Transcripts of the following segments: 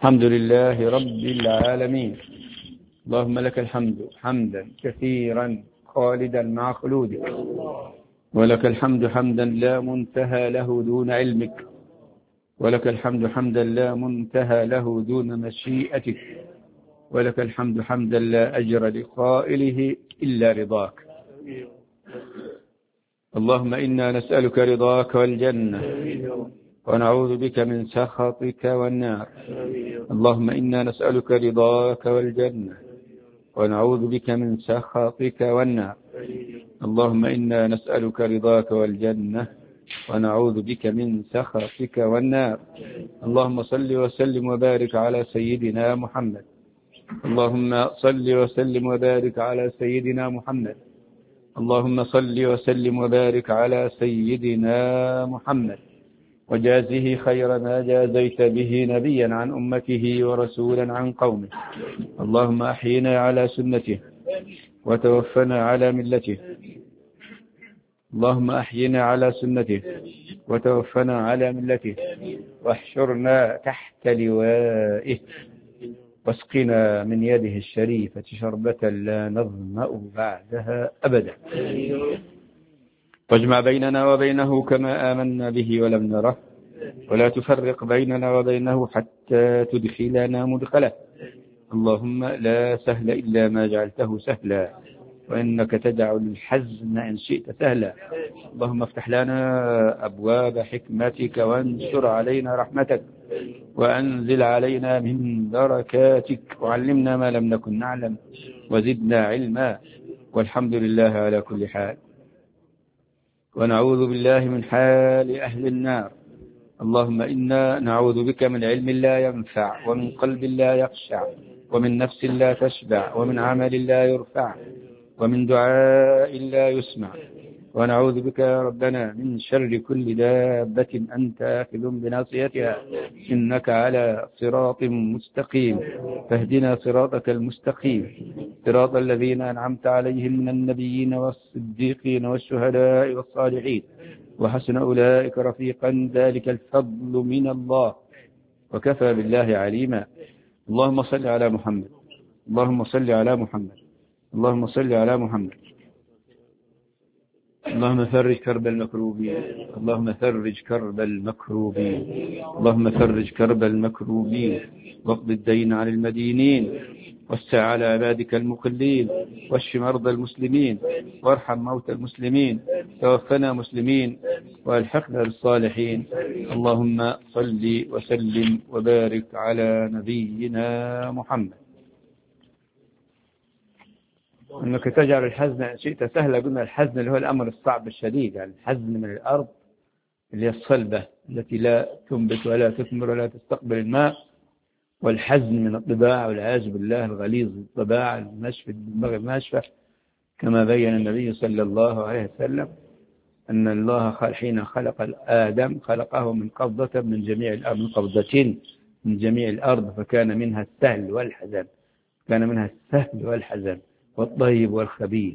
الحمد لله رب العالمين. اللهم لك الحمد حمدا كثيرا خالدا مع خلودك، ولك الحمد حمدا لا منتهى له دون علمك، ولك الحمد حمدا لا منتهى له دون مشيئتك، ولك الحمد حمدا لا أجر لقائله إلا رضاك. اللهم إنا نسألك رضاك والجنة، ونعوذ بك من سخطك والنار. اللهم إنا نسألك رضاك والجنة، ونعوذ بك من سخطك والنار. اللهم إنا نسألك رضاك والجنة، ونعوذ بك من سخطك والنار. اللهم صل وسلم وبارك على سيدنا محمد. اللهم صل وسلم وبارك على سيدنا محمد. اللهم صل وسلم وبارك على سيدنا محمد، وجازه خير ما جازيت به نبيا عن أمته ورسولا عن قومه. اللهم أحينا على سنته وتوفنا على ملته. اللهم أحينا على سنته وتوفنا على ملته، واحشرنا تحت لوائه، واسقنا من يده الشريفة شربة لا نظمأ بعدها أبدا. واجمع بيننا وبينه كما آمنا به ولم نره، ولا تفرق بيننا وبينه حتى تدخلنا مدخله. اللهم لا سهل إلا ما جعلته سهلا، وإنك تجعل الحزن إن شئت سهلا. اللهم افتح لنا أبواب حكمتك، وانشر علينا رحمتك، وأنزل علينا من بركاتك، وعلمنا ما لم نكن نعلم، وزدنا علما، والحمد لله على كل حال. ونعوذ بالله من حال أهل النار. اللهم إنا نعوذ بك من علم لا ينفع، ومن قلب لا يخشع، ومن نفس لا تشبع، ومن عمل لا يرفع، ومن دعاء لا يسمع. ونعوذ بك يا ربنا من شر كل دابة أنت آخذ بناصيتها، إنك على صراط مستقيم، فاهدنا صراطك المستقيم، صراط الذين أنعمت عليهم من النبيين والصديقين والشهداء والصالحين، وحسن أولئك رفيقا، ذلك الفضل من الله، وكفى بالله عليما. اللهم صل على محمد. اللهم صل على محمد. اللهم صل على محمد. اللهم فرج كرب المكروبين. اللهم فرج كرب المكروبين. اللهم فرج كرب المكروبين، واقض الدين عن المدينين، وسع على عبادك المقلين، واشف مرضى المسلمين، وارحم موتى المسلمين، توفنا مسلمين، والحقنا بالصالحين. اللهم صل وسلم وبارك على نبينا محمد. أنك تجعل الحزن إن شئت سهلا. قلنا الحزن اللي هو الأمر الصعب الشديد، يعني الحزن من الأرض اللي هي الصلبة التي لا تنبت ولا تثمر ولا تستقبل الماء، والحزن من الطباع والعياذ بالله الغليظ الطباع الناشفة، الدماغ الناشفة، كما بين النبي صلى الله عليه وسلم أن الله حين خلق آدم خلقه من قبضة من جميع الأرض، من قبضتين من جميع الأرض، فكان منها السهل والحزن، كان منها السهل والحزن والطيب والخبيث.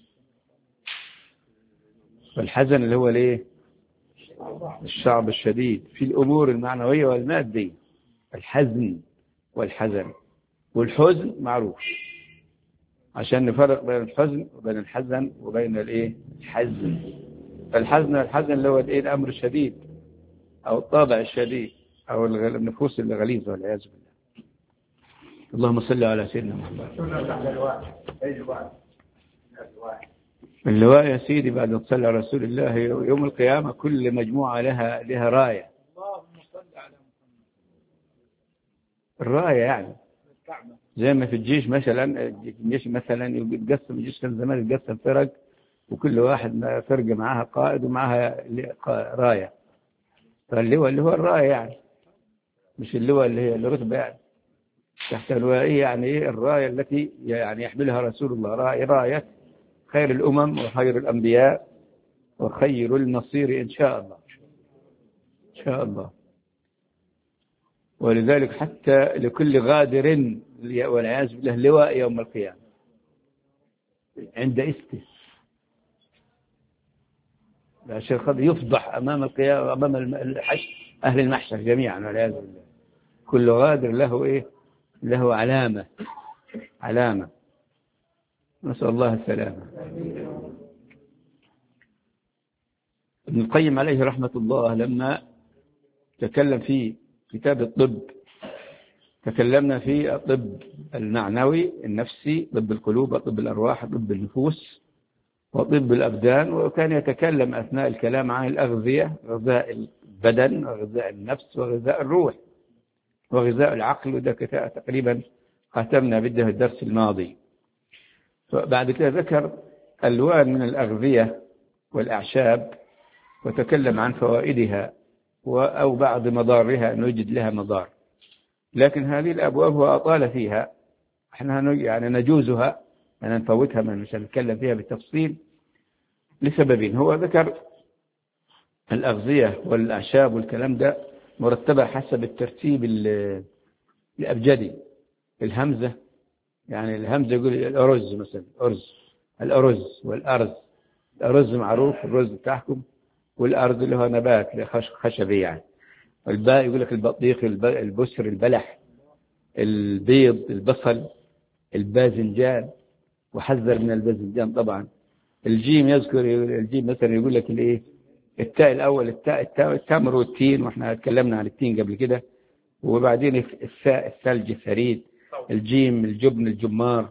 والحزن اللي هو ليه الشعب الشديد في الأمور المعنوية والمادية، الحزن والحزن. والحزن معروف عشان نفرق بين الحزن وبين الحزن وبين الايه الحزن. فالحزن والحزن اللي هو الايه الأمر الشديد أو الطابع الشديد أو النفوس الغليظة والعياذ بالله. اللهم صل على سيدنا محمد. اللواء يا سيدي بعد ما تصلي على رسول الله يوم القيامة كل مجموعة لها راية. الراية يعني زي ما في الجيش مثلا، الجيش مثلا يتقسم، الجيش كان زمان يتقسم فرق، وكل واحد فرقة معاها قائد ومعاها راية. فاللواء اللي هو الراية يعني، مش اللواء اللي هي الرتبة يعني. تحت اللواء يعني ايه الراية التي يعني يحملها رسول الله، راية خير الأمم وخير الأنبياء وخير المصير إن شاء الله، إن شاء الله. ولذلك حتى لكل غادر والعياذ بالله لواء يوم القيامة عند استه، عشان يفضح أمام القيامة، أمام أهل المحشر جميعا والعياذ بالله. كل غادر له إيه؟ له علامة. نسأل الله السلامة. ابن القيم عليه رحمة الله لما تكلم في كتاب الطب، تكلمنا في الطب المعنوي النفسي، طب القلوب، طب الأرواح، طب النفوس، وطب الأبدان، وكان يتكلم أثناء الكلام عن الأغذية، غذاء البدن وغذاء النفس وغذاء الروح وغذاء العقل، وده تقريبا ختمنا بده الدرس الماضي. بعد كده ذكر ألوان من الأغذية والأعشاب، وتكلم عن فوائدها أو بعض مضارها، نوجد لها مضار، لكن هذه الأبواب هو أطال فيها، احنا يعني نجوزها، أنا نفوتها، مش هنتكلم فيها بالتفصيل لسببين. هو ذكر الأغذية والأعشاب والكلام ده مرتبة حسب الترتيب الأبجدي. الهمزة، يعني الهمزة يقول الأرز مثلا، الأرز والأرز. الأرز معروف، الرز بتاعكم، والأرز اللي هو نبات خشبي يعني. الباء يقول لك البطيخ، البسر، البلح، البيض، البصل، الباذنجان، وحذر من الباذنجان طبعا. الجيم يذكر، الجيم مثلا يقول لك الايه، التاء الاول، التمر والتين، واحنا اتكلمنا عن التين قبل كده. وبعدين الثاء الثلج الثريد. الجيم الجبن الجمار.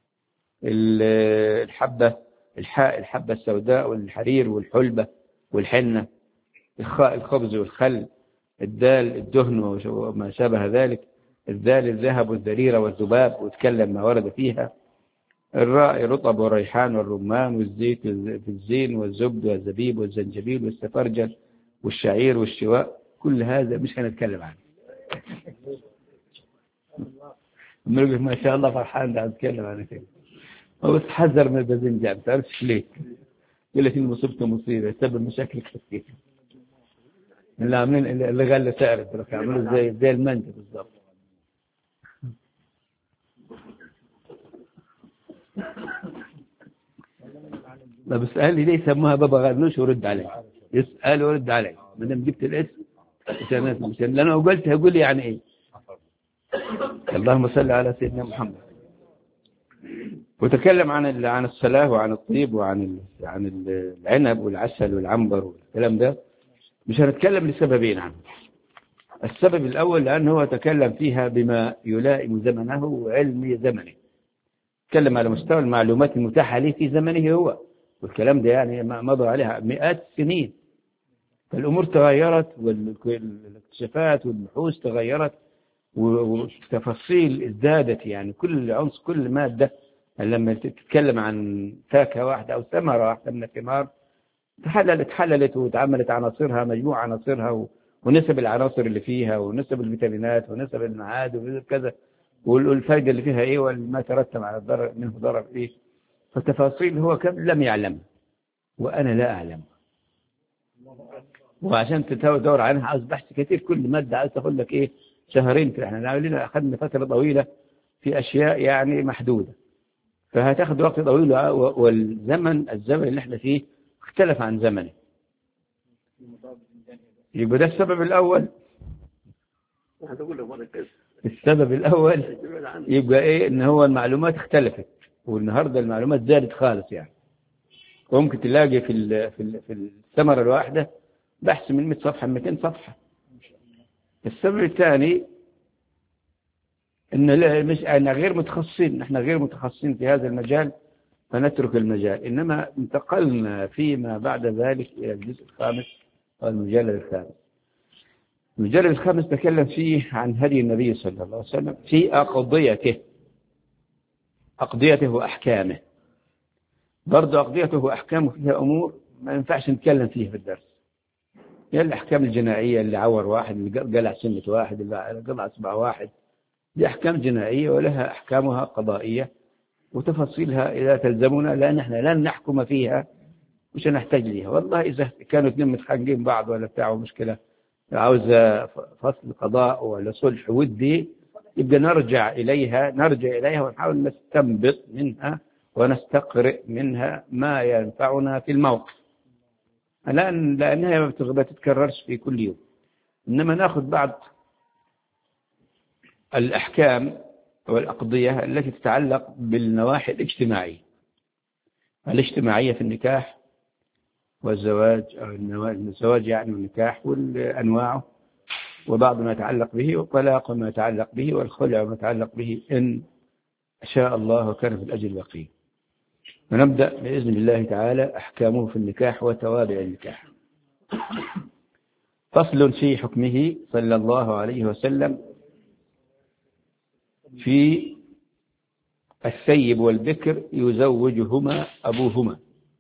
الحبة، الحاء الحبة السوداء والحرير والحلبة والحنة. الخاء الخبز والخل. الدال الدهن وما شابه ذلك. الذال الذهب والذريرة والذباب، وتكلم ما ورد فيها. الراء الرطب والريحان والرمان والزيت والزين والزبد والزبيب والزنجبيل والسفرجل والشعير والشواء. كل هذا مش هنتكلم عنه. ما شاء الله فرحان ده أتكلم عنه كده. بس حذر من الباذنجان، ما تعرفش ليه. يقول لك إن مصيبته مصيبة، سبب مشاكل كثير. اللي عاملين اللي غلى سعر، عاملين زي المنجة بالضبط. لا بسأل لي ليه سموها بابا غنوش، ورد عليه. يسأل ورد عليه، ما دام جبت الاسم عشان لأنه قلت هقول لي يعني إيه. اللهم صل على سيدنا محمد. وتكلم عن الصلاة وعن الطيب وعن العنب والعسل والعنبر والكلام ده. مش هنتكلم لسببين عنه. السبب الأول لأنه هو تكلم فيها بما يلائم زمنه وعلم زمنه. تكلم على مستوى المعلومات المتاحة ليه في زمنه هو، والكلام ده يعني مضى عليها مئات السنين. فالأمور تغيرت، والاكتشافات والبحوث تغيرت، والتفاصيل ازدادت. يعني كل عنصر، كل مادة، لما تتكلم عن فاكهة واحدة أو ثمرة واحدة من الثمار، تحللت وتعملت عناصرها، مجموعة عناصرها، ونسب العناصر اللي فيها، ونسب الفيتامينات، ونسب المعادن، ونسب كذا، والفائدة اللي فيها إيه، وما ترتب على الضرر منه ضرر إيه. فالتفاصيل هو كم لم يعلم، وأنا لا أعلم. وعشان تدور عنها عاوز بحث كثير. كل مادة عاوز تاخد لك إيه، شهرين كده. احنا أخذنا فترة طويلة في أشياء يعني محدودة، فهتاخد وقت طويل. والزمن اللي احنا فيه اختلف عن زمنه. يبقى ده السبب الأول. السبب الأول يبقى إيه، إن هو المعلومات اختلفت، والنهاردة المعلومات زادت خالص يعني. وممكن تلاقي في الثمرة الواحدة بحث من 100 صفحة 200 صفحة. السبب الثاني إن مش أنا غير متخصصين، نحن غير متخصصين في هذا المجال فنترك المجال، إنما انتقلنا فيما بعد ذلك إلى الجزء الخامس والمجلد الخامس. المجلد الخامس تكلم فيه عن هدي النبي صلى الله عليه وسلم في أقضيته وأحكامه. برضو أقضيته وأحكامه فيها أمور ما ينفعش نتكلم فيها في الدرس. يعني الأحكام الجنائية، اللي عور واحد، اللي قلع سنة واحد، اللي قلع صبع واحد، دي أحكام جنائية ولها أحكامها قضائية وتفاصيلها إذا تلزمنا، لأن احنا لن نحكم فيها، مش هنحتاج ليها. والله إذا كانوا اثنين متخانقين بعض ولا بتاعوا مشكلة عاوز فصل قضاء ولا صلح ودي، يبقى نرجع إليها ونحاول نستنبط منها ونستقرئ منها ما ينفعنا في الموقف، لأنها ما بتتكررش في كل يوم. إنما ناخذ بعض الأحكام والأقضية التي تتعلق بالنواحي الاجتماعية في النكاح والزواج، أو الزواج يعني والنكاح والأنواعه، وبعض ما يتعلق به، والطلاق وما يتعلق به، والخلع وما يتعلق به، إن شاء الله وكان في الأجل بقي. ونبدأ بإذن الله تعالى أحكامه في النكاح وتوابع النكاح. فصل في حكمه صلى الله عليه وسلم في الثيب والبكر يزوجهما أبوهما.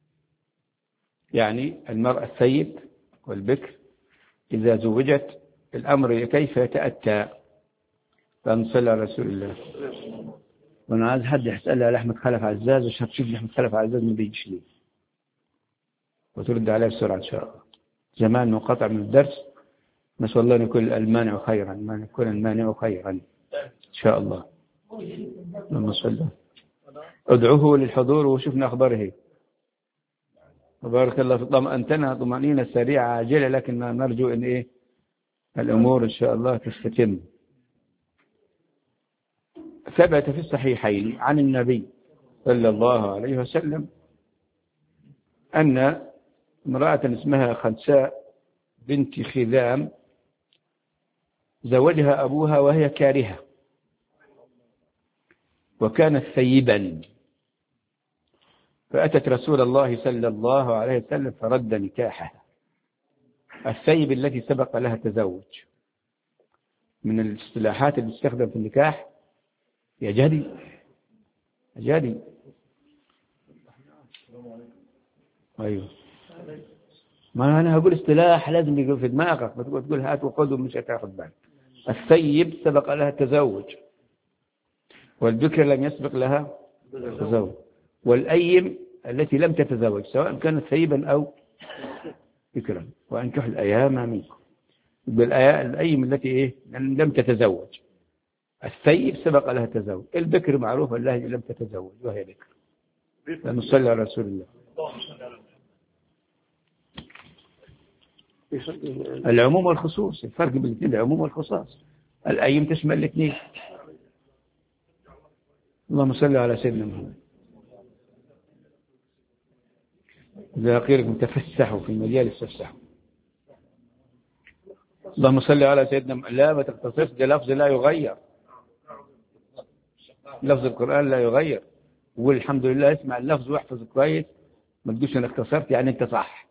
يعني المرأة الثيب والبكر إذا زوجت الأمر كيف يتأتى. فنصلى على رسول الله. وأنا عايز حد يسألها لأحمد خلف عزاز، وش هتشوف لأحمد خلف عزاز ما بيجيش ليه، وترد عليه بسرعة إن شاء الله. زمان منقطع من الدرس، نسأل الله أن يكون المانع خيرا، ما يكون المانع خيرا إن شاء الله. اللهم صل. ادعوه للحضور وشوفنا أخباره. وبارك الله في طمأنتنا طمأنينة سريعة عاجلة، لكن نرجو أن الأمور إن شاء الله تستتم. ثبت في الصحيحين عن النبي صلى الله عليه وسلم أن امرأة اسمها خنساء بنت خذام زوجها أبوها وهي كارهة، وكانت ثيبا، فأتت رسول الله صلى الله عليه وسلم فرد نكاحها. الثيب التي سبق لها تزوج، من الاصطلاحات اللي تستخدم في النكاح. يا جدي أيوه، ما أنا هقول اصطلاح لازم يقول في دماغك، ما تقول هات وخذ ومش هتاخذ بالك. الثيب سبق لها التزوج، والبكر لم يسبق لها التزوج، والأيم التي لم تتزوج سواء كانت ثيبا أو بكرا، وأنكحوا الأيام منكم. الأيم التي لم تتزوج. الثيب سبق لها التزوج. البكر معروف الله لم تتزوج وهي بكر. نصلي على رسول الله. العموم والخصوص، الفرق بين الاثنين العموم والخصوص. الأيم تشمل الاثنين. اللهم صل على سيدنا محمد. إذا قيل تفسحوا في المجال تفسحوا. اللهم صل على سيدنا محمد. لا ما تختصص، ده لفظ لا يغير، لفظ القرآن لا يغير. والحمد لله اسمع اللفظ واحفظ كويس، ما تقولش انا اختصرت يعني انت صح.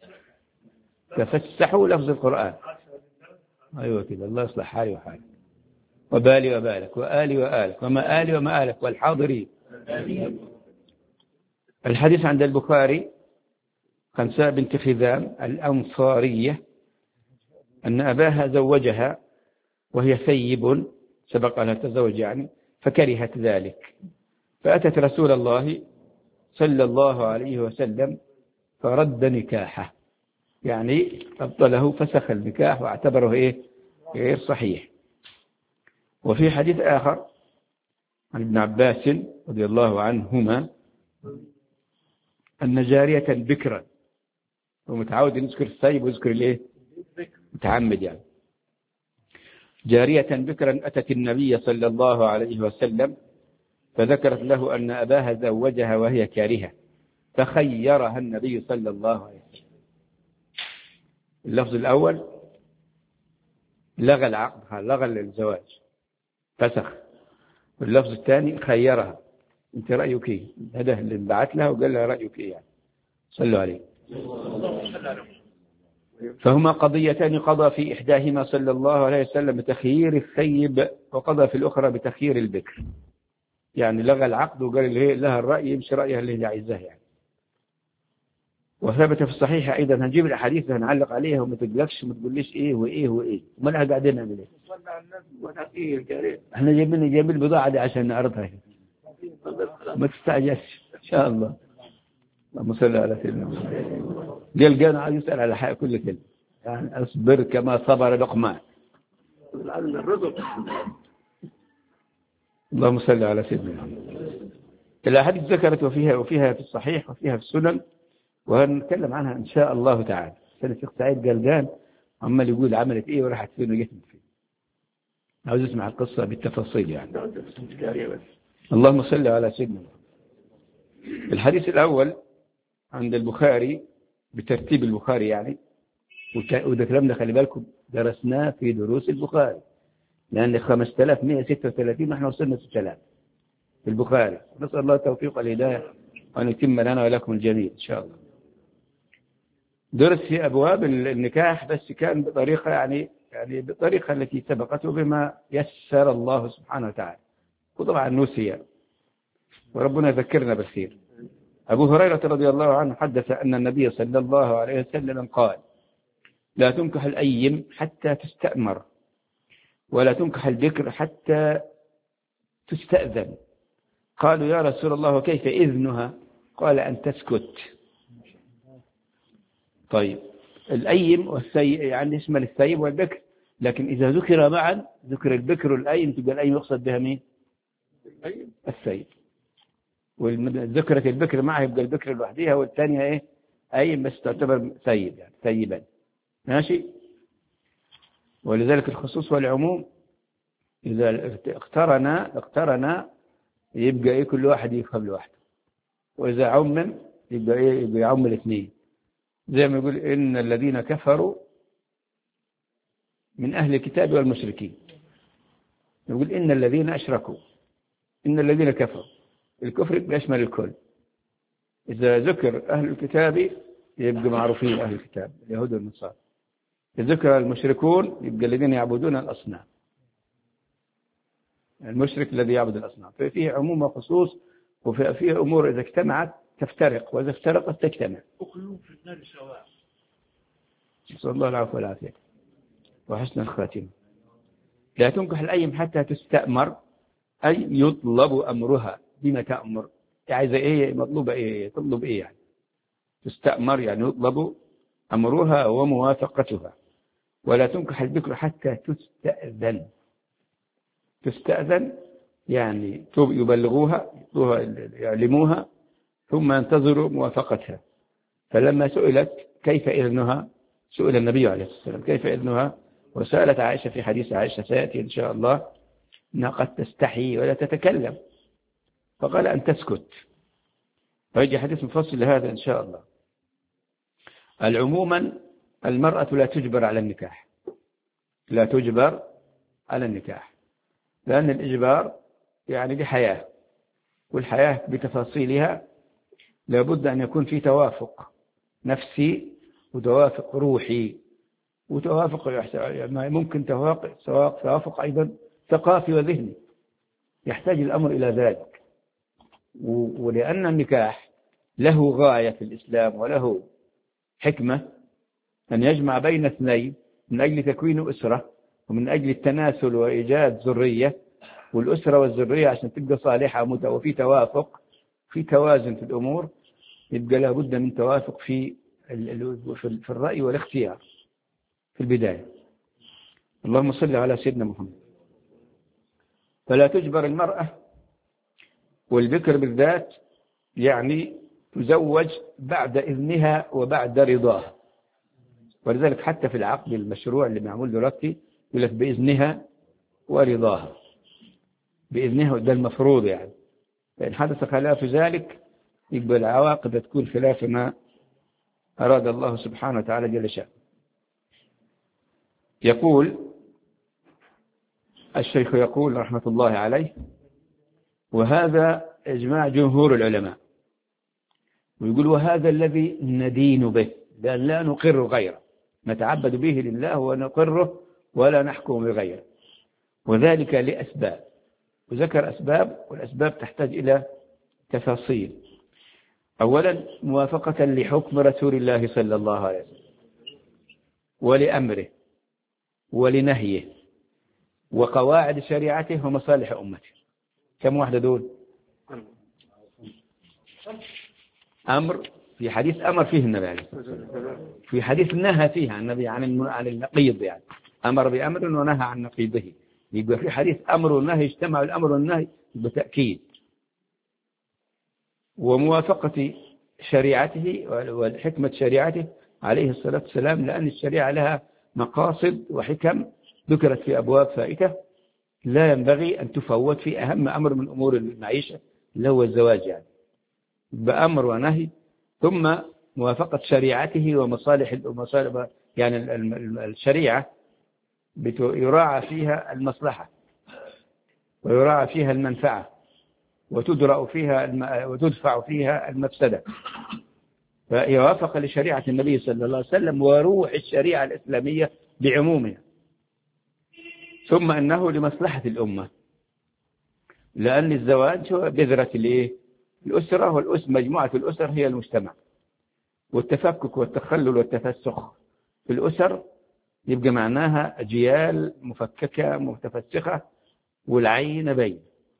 تفسحوا لفظ القرآن. ايوه كده، الله يصلح حالي وحالك، وبالي وبالك، وآلي وآلك، وما آلي وما آلك، والحاضرين. الحديث عند البخاري خنساء بنت خذام الأنصارية أن أباها زوجها وهي ثيب، سبق لها التزوج يعني، فكرهت ذلك، فأتت رسول الله صلى الله عليه وسلم فرد نكاحه، يعني أبطله، فسخ النكاح واعتبره غير صحيح. وفي حديث آخر عن ابن عباس رضي الله عنهما أن جارية بكرا، ومتعود يذكر الثيب ويذكر متعمد يعني. جارية بكرا أتت النبي صلى الله عليه وسلم فذكرت له أن أباها زوجها وهي كارهة، فخيرها النبي صلى الله عليه وسلم. اللفظ الأول لغى العقد، لغى الزواج، فسخ. واللفظ الثاني خيرها، انت رأيك ايه؟ هذا اللي بعت لها وقال لها رأيك ايه يعني. صلوا عليه. فهما قضيتان، قضى في إحداهما صلى الله عليه وسلم بتخيير الثيب، وقضى في الأخرى بتخيير البكر. يعني لغى العقد وقال لها الرأي يمشي رأيها اللي هي عايزاه يعني. وثبت في الصحيح أيضا. هنجيب الأحاديث هنعلق عليها وما تقلقش وما تقوليش إيه وإيه وإيه، ما لها قاعدين نعمل إيه. احنا جايبين البضاعة دي عشان نعرضها، ما تستعجلش إن شاء الله. اللهم صل على سيدنا محمد. قال أنا عايز يسأل على حاجة كل كلمة، يعني أصبر كما صبر لقمان. اللهم صل على سيدنا محمد. الأحاديث ذكرت وفيها في الصحيح وفيها في السنن، وهنتكلم عنها إن شاء الله تعالى. الشيخ سعيد قال عمال يقول عملت إيه وراحت فين وجت فين. عاوز اسمع القصة بالتفاصيل يعني. اللهم صل على سيدنا. الحديث الأول عند البخاري بترتيب البخاري يعني، وده كلام ده خلي بالكم درسناه في دروس البخاري، لأن 5136 نحن وصلنا 6000 في البخاري. نسأل الله التوفيق والهداية وأن يتم لنا ولكم الجميع إن شاء الله. درس في أبواب النكاح بس كان بطريقة يعني بالطريقة التي سبقته بما يسر الله سبحانه وتعالى، وطبعا نسي وربنا يذكرنا بالخير. أبو هريرة رضي الله عنه حدث أن النبي صلى الله عليه وسلم قال: لا تنكح الأيم حتى تستأمر، ولا تنكح البكر حتى تستأذن. قالوا: يا رسول الله وكيف إذنها؟ قال: أن تسكت. طيب الأيم والثيب يعني يشمل الثيب والبكر، لكن إذا ذكر معا ذكر البكر والأيم تبقى الأيم يقصد بها مين؟ الثيب. وذكرت البكر معها يبقى البكر لوحدها والثانية إيه؟ أيم بس تعتبر ثيب يعني ثيبا. ماشي. ولذلك الخصوص والعموم إذا اقترنا يبقى إيه كل واحد يفهم لوحده، وإذا عمم يبقى إيه يبقى يعم الاثنين. زي ما يقول: إن الذين كفروا من أهل الكتاب والمشركين، يقول إن الذين أشركوا، إن الذين كفروا، الكفر يشمل الكل. إذا ذكر أهل الكتاب يبقى معروفين أهل الكتاب اليهود والنصارى. إذا ذكر المشركون يبقى الذين يعبدون الأصنام، المشرك الذي يعبد الأصنام. ففيه عموم وخصوص، وفيه أمور إذا اجتمعت تفترق، وإذا افترقت تجتمع. وكلهم في النار سواء. نسأل الله العفو والعافية وحسن الخاتمة. لا تنكح الأيم حتى تستأمر، أي يطلب أمرها. بما تأمر يعني إيه مطلوبة إيه تطلب إيه يعني. تستأمر يعني يطلب أمرها وموافقتها. ولا تنكح البكر حتى تستأذن. تستأذن يعني يبلغوها يعلموها ثم ينتظروا موافقتها. فلما سئلت كيف إذنها، سئل النبي عليه الصلاة والسلام كيف إذنها، وسألت عائشة في حديث عائشة سيأتي إن شاء الله أنها قد تستحي ولا تتكلم، فقال: أن تسكت. ويجي حديث مفصل لهذا إن شاء الله. العموما المرأة لا تجبر على النكاح، لا تجبر على النكاح، لأن الإجبار يعني دي حياة، والحياة بتفاصيلها لابد أن يكون في توافق نفسي وتوافق روحي وتوافق ممكن توافق أيضا ثقافي وذهني، يحتاج الأمر إلى ذلك. ولأن النكاح له غاية في الإسلام وله حكمة أن يجمع بين اثنين من أجل تكوين أسرة ومن أجل التناسل وإيجاد ذرية، والأسرة والذرية عشان تبقى صالحة وفي توافق في توازن في الأمور، يبقى لابد من توافق في الرأي والاختيار في البداية. اللهم صل على سيدنا محمد. فلا تجبر المرأة، والذكر بالذات يعني تزوج بعد إذنها وبعد رضاها. ولذلك حتى في العقد المشروع اللي معمول دلوقتي يقول لك بإذنها ورضاها، بإذنها، ده المفروض يعني. فإن حدث خلاف ذلك يبقى العواقب تكون خلاف ما أراد الله سبحانه وتعالى جل شأنه. يقول الشيخ يقول رحمة الله عليه: وهذا إجماع جمهور العلماء. ويقول: وهذا الذي ندين به، لأن لا نقر غيره، نتعبد به لله ونقره ولا نحكم بغيره، وذلك لأسباب. وذكر أسباب، والأسباب تحتاج إلى تفاصيل. أولا موافقة لحكم رسول الله صلى الله عليه وسلم ولأمره ولنهيه وقواعد شريعته ومصالح أمته. كم واحدة دول؟ أمر، في حديث أمر فيه النبي عليه الصلاة والسلام، في حديث نهى فيها النبي عن النقيض، يعني أمر بأمر ونهى عن نقيضه. يبقى في حديث أمر والنهي اجتمع الأمر والنهي بتأكيد. وموافقة شريعته والحكمة شريعته عليه الصلاة والسلام، لأن الشريعة لها مقاصد وحكم ذكرت في أبواب فائتة، لا ينبغي أن تفوت في أهم أمر من أمور المعيشة اللي هو الزواج، يعني بأمر ونهي، ثم موافقة شريعته ومصالح يعني الشريعة يراعى فيها المصلحة ويراعى فيها المنفعة وتدرأ فيها وتدفع فيها المفسدة، فهي وافق لشريعة النبي صلى الله عليه وسلم وروح الشريعة الإسلامية بعمومها. ثم أنه لمصلحة الأمة، لأن الزواج هو بذرة الأسرة، مجموعة الأسر هي المجتمع، والتفكك والتخلل والتفسخ في الأسر يبقى معناها أجيال مفككة متفسخة والعين بين.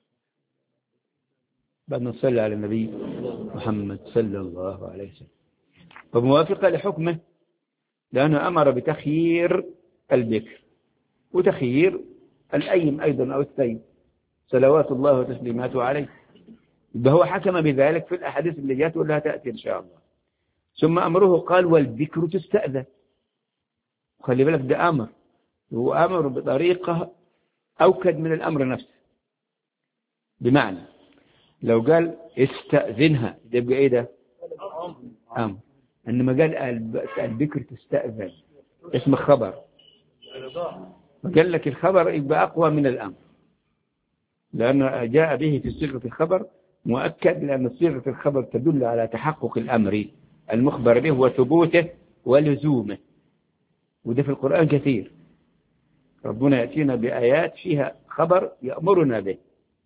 بعد نصلي على النبي محمد صلى الله عليه وسلم. فموافقة لحكمه لأنه أمر بتخيير البكر وتخيير الأيم أيضا أو الثيب صلوات الله وتسليماته عليه، هو حكم بذلك في الأحاديث اللي جاءت واللي هتأتي إن شاء الله. ثم أمره قال والبكر تستأذن، خلي بالك ده أمر، هو أمر بطريقة أوكد من الأمر نفسه. بمعنى لو قال استأذنها ده يبقى إيه ده؟ أمر. إنما قال البكر تستأذن اسم خبر، وقال لك الخبر يبقى أقوى من الأمر، لأنه جاء به في صيغة الخبر مؤكد، لأن صيغة الخبر تدل على تحقق الأمر المخبر به وثبوته ولزومه، وده في القرآن كثير. ربنا يأتينا بآيات فيها خبر يأمرنا به،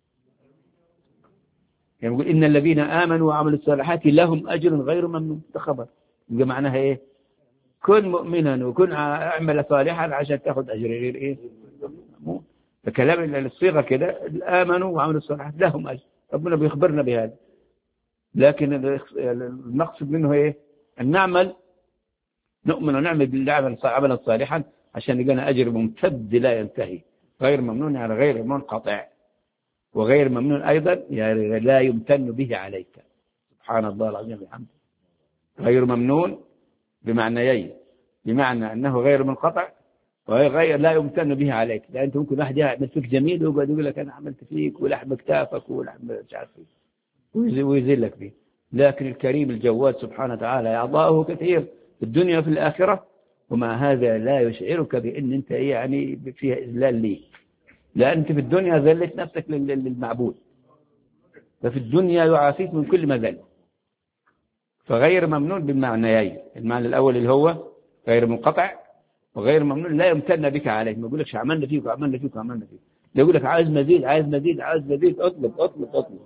يعني يقول إن الذين آمنوا وعملوا الصالحات لهم أجر غير ممنون، ده خبر، يبقى معناها إيه؟ كن مؤمنا وكن اعمل صالحا عشان تاخذ أجر غير إيه؟ فكلام الصيغة كده آمنوا وعملوا الصالحات لهم أجر، ربنا بيخبرنا بهذا، لكن المقصد منه إيه؟ أن نؤمن ونعمل بالله عملا صالحا عشان يجينا أجر ممتد لا ينتهي، غير ممنون يعني غير منقطع، وغير ممنون أيضا يعني لا يمتن به عليك. سبحان الله العظيم بحمده. غير ممنون بمعنيين، بمعنى أنه غير منقطع وغير لا يمتن به عليك، لأن أنت ممكن واحد يعمل فيك جميل ويقعد يقول لك أنا عملت فيك ولحم كتافك ولحم مش عارف ويذلك فيه، لكن الكريم الجواد سبحانه وتعالى يعطاه كثير في الدنيا وفي الآخرة، ومع هذا لا يشعرك بأن أنت يعني فيها إذلال لي، لأن أنت في الدنيا ذلت نفسك للمعبود، ففي الدنيا يعافيك من كل ما ذل. فغير ممنون بالمعنيين، المعنى الأول اللي هو غير منقطع، وغير ممنون لا يمتن بك عليه، ما يقولكش عملنا فيك وعملنا فيك وعملنا فيك، يقول لك عايز مزيد عايز مزيد عايز مزيد، اطلب اطلب اطلب.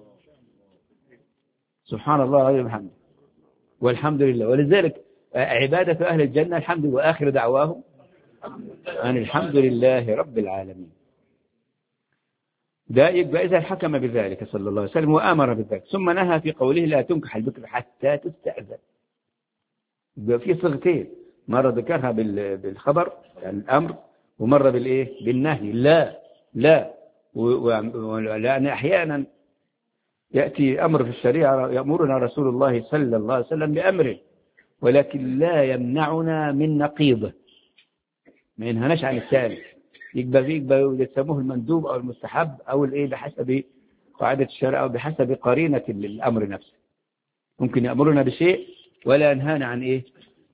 سبحان الله العظيم الحمد والحمد لله. ولذلك عبادة أهل الجنة الحمد وآخر دعواهم أن الحمد لله رب العالمين. ده يبقى إذا حكم بذلك صلى الله عليه وسلم وآمر بذلك، ثم نهى في قوله لا تنكح البكر حتى تستأذن. يبقى في صيغتين، مرة ذكرها بالخبر يعني الأمر، ومرة بالنهي لا لأن أحيانا يأتي أمر في الشريعة يأمرنا رسول الله صلى الله عليه وسلم بأمره، ولكن لا يمنعنا من نقيضه، ما ينهناش عن الثاني، يبقى يسموه المندوب أو المستحب أو بحسب قاعدة الشرع أو بحسب قرينة الأمر نفسه. ممكن يأمرنا بشيء ولا ينهانا عن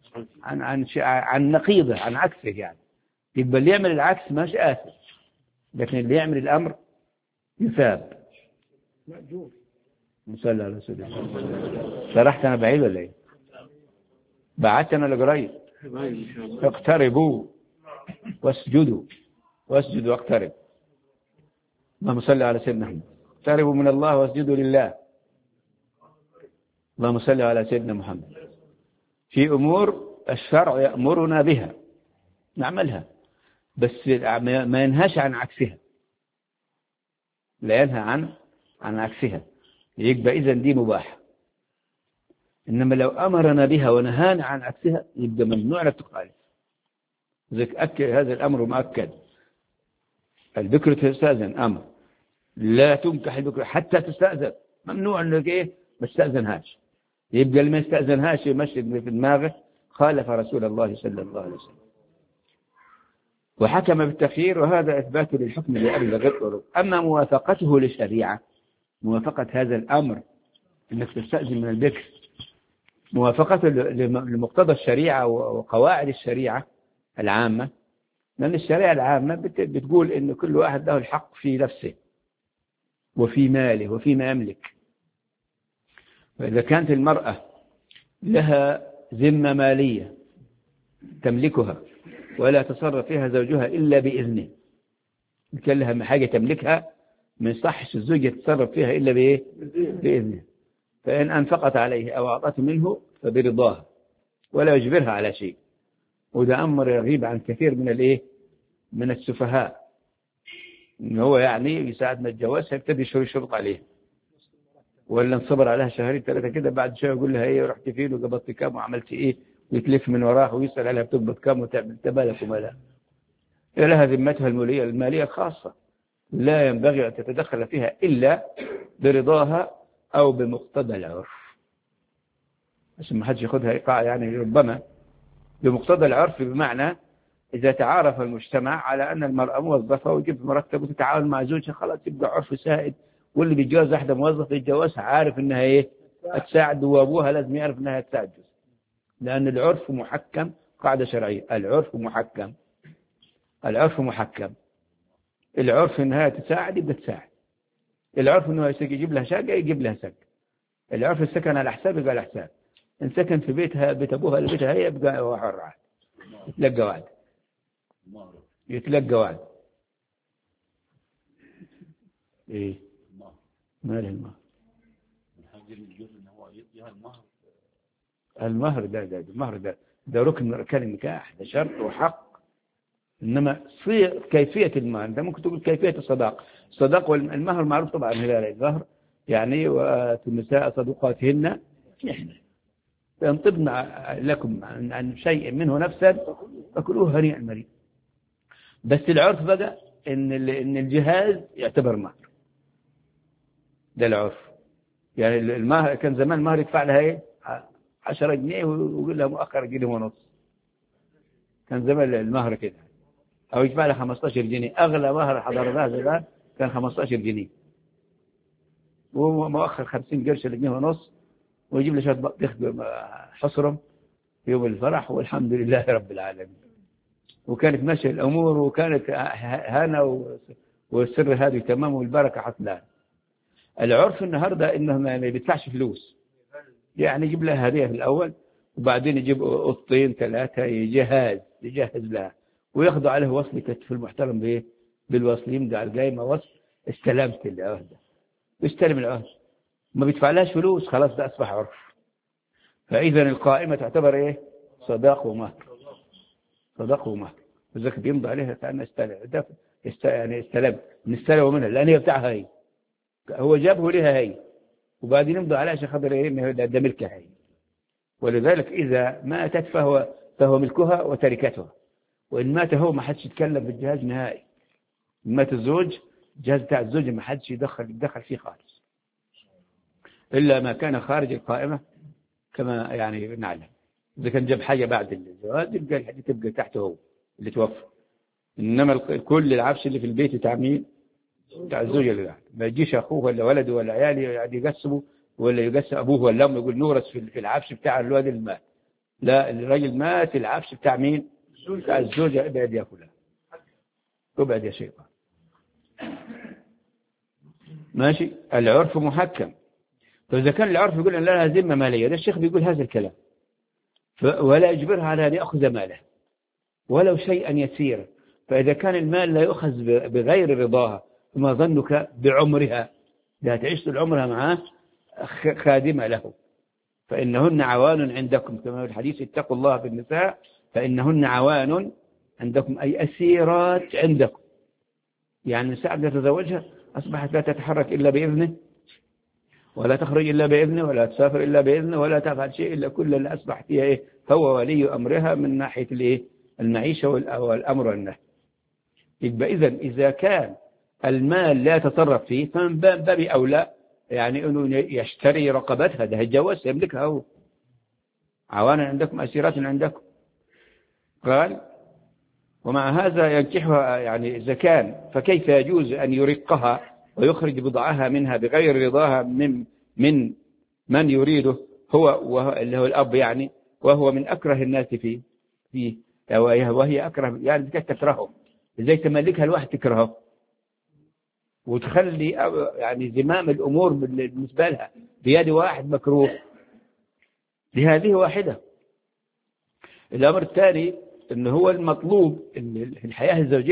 عن نقيضه، عن عكسه، يعني يبقى اللي يعمل العكس ماش آثم، لكن اللي يعمل الأمر يثاب. مأجور. نصلي على رسول الله. شرحت أنا بعيد ولا إيه؟ بعدت أنا لقريب. اقتربوا واسجدوا واقترب. اللهم صل على سيدنا محمد. اقتربوا من الله واسجدوا لله. اللهم صل على سيدنا محمد. في أمور الشرع يأمرنا بها نعملها، بس ما ينهاش عن عكسها، لا ينهى عن عكسها، يبقى إذن دي مباحة. إنما لو أمرنا بها ونهانا عن عكسها يبقى ممنوع لك تخالف. هذا الأمر مؤكد، البكر تستأذن أمر، لا تنكح البكر حتى تستأذن، ممنوع أنك ما تستأذنهاش، يبقى اللي ما يستأذنهاش يمشي في دماغه خالف رسول الله صلى الله عليه وسلم. وحكم بالتخيير، وهذا إثبات للحكم لأبلغ الطرق. أما موافقته للشريعة، موافقة هذا الأمر أنك تستأذن من البكر، موافقة لمقتضى الشريعة وقواعد الشريعة العامة، لأن الشريعة العامة بتقول أن كل واحد له الحق في نفسه وفي ماله وفيما يملك. وإذا كانت المرأة لها ذمة مالية تملكها ولا تصرف فيها زوجها إلا بإذنه، كان لها حاجة تملكها ما يصحش الزوج يتصرف فيها إلا بإذنه، فإن أنفقت عليه أو أعطته منه فبرضاها ولا يجبرها على شيء. وده أمر يغيب عن كثير من السفهاء، إن هو يعني يساعدنا الجواز يبتدي شروط عليه، ولا نصبر عليها شهرين ثلاثة كده، بعد شوية يقول لها إيه رحت فين وقبضت كام وعملت إيه، ويتلف من وراه ويسأل عليها بتقبض كام وتعمل تبالك وما لا. لها ذمتها المالية الخاصة لا ينبغي أن تتدخل فيها إلا برضاها أو بمقتضى العرف، عشان ما حدش ياخدها إيقاع. يعني ربما بمقتضى العرف بمعنى إذا تعارف المجتمع على أن المرأة موظفة ويجيب مرتب وتتعاون مع زوجها، خلاص يبقى عرف سائد، واللي بيتجوز واحدة موظفة يتجوزها عارف إنها هتساعد، وأبوها لازم يعرف إنها هتساعد، لأن العرف محكم، قاعدة شرعية، العرف محكم. العرف إنها تساعد يبقى تساعد، العرف إنه يجيب لها شقة يجيب لها شقة، العرف السكن على حساب يبقى على حساب، إن سكن في بيت أبوها لبيتها هي يبقى هو حر، يتلقى وعد. إيه ما له المهر ده ركن من أركان النكاح، ده شرط وحق. إنما كيفية المهر، أنت ممكن تقول كيفية الصداق والمهر معروف طبعا هلال الظهر، يعني وآتوا النساء صدقاتهن فإن طبن لكم عن شيء منه نفسا فكلوه هنيئا مريئا. بس العرف بقى إن الجهاز يعتبر مهر، ده العرف. يعني المهر كان زمان المهر يدفع لها 10 جنيه ويقول لها مؤخر جنيه ونص، كان زمان المهر كده، أو يدفع لها 15 جنيه، أغلى مهر حضرناه زمان كان 15 جنيه ومؤخر 50 قرش لجنيه ونص، ويجيب لي شوية تاخد حصرم في يوم الفرح والحمد لله رب العالمين. وكانت ماشية الأمور وكانت هنا والسر هذه تمام والبركة حصلها. العرف النهاردة إنه ما بيدفعش فلوس، يعني يجيب لها هدية في الأول وبعدين يجيب قطين 3 يجهز لها وياخذوا عليه وصل كتف المحترم بالوصل، يمضي على القايمة وصل استلمت العهدة، يستلم العهد ما بيدفع لهاش فلوس، خلاص ده أصبح عرف. فإذا القائمة تعتبر صداق ومهر، وذلك بيمضي عليها كأنه استلم نستلم منها لأن هي بتاعها هي، هو جابه لها هي وبعدين يمضي عليها عشان خاطر ده ملكها هي. ولذلك إذا ماتت فهو ملكها وتركتها، وإن مات هو ما حدش يتكلم في الجهاز نهائي. إن مات الزوج الجهاز بتاع الزوج ما حدش يدخل فيه خالص إلا ما كان خارج القائمة كما يعني نعلم. إذا كان جاب حاجة بعد الزواج يبقى الحاجة تبقى تحته هو اللي توفى، إنما كل العفش اللي في البيت بتاع مين؟ بتاع الزوج اللي قاعد، ما يجيش أخوه ولا ولده ولا عياله يعني يقسموا ولا يقسم أبوه ولا أمه يقول نورث في العفش بتاع الواد اللي مات. لا، الراجل مات العفش بتاع مين؟ بتاع الزوجة. ابعد يا فلان، ابعد يا شيطان. ماشي. العرف محكم. فإذا كان العرف يقول أن لها ذمة مالية، ده الشيخ بيقول هذا الكلام، ولا يجبرها على أن يأخذ ماله ولو شيئا يسيرا. فإذا كان المال لا يؤخذ بغير رضاها فما ظنك بعمرها، لا تعيش طول عمرها معاه خادمة له. فإنهن عوان عندكم كما في الحديث اتقوا الله بالنساء فإنهن عوان عندكم، أي أسيرات عندكم. يعني النساء التي تتزوجها أصبحت لا تتحرك إلا بإذنه، ولا تخرج إلا بإذنه، ولا تسافر إلا بإذنه، ولا تفعل شيء إلا كل اللي أصبح فيها هو ولي أمرها من ناحية المعيشة والأمر والنهي. يبقى إذا كان المال لا يتصرف فيه فمن باب أولى يعني أنه يشتري رقبتها، ده الجواز يملكها هو. عوانا عندكم أسيرات عندكم. قال ومع هذا ينكحها يعني إذا كان، فكيف يجوز أن يرقها ويخرج بضعها منها بغير رضاها من يريده هو اللي هو الأب يعني، وهو من أكره الناس فيه وهي أكره يعني تكرهه. إزاي تملكها الواحد تكرهه وتخلي يعني زمام الأمور بالنسبة لها بيد واحد مكروه؟ لهذه واحدة. الأمر الثاني أنه هو المطلوب في الحياة الزوجية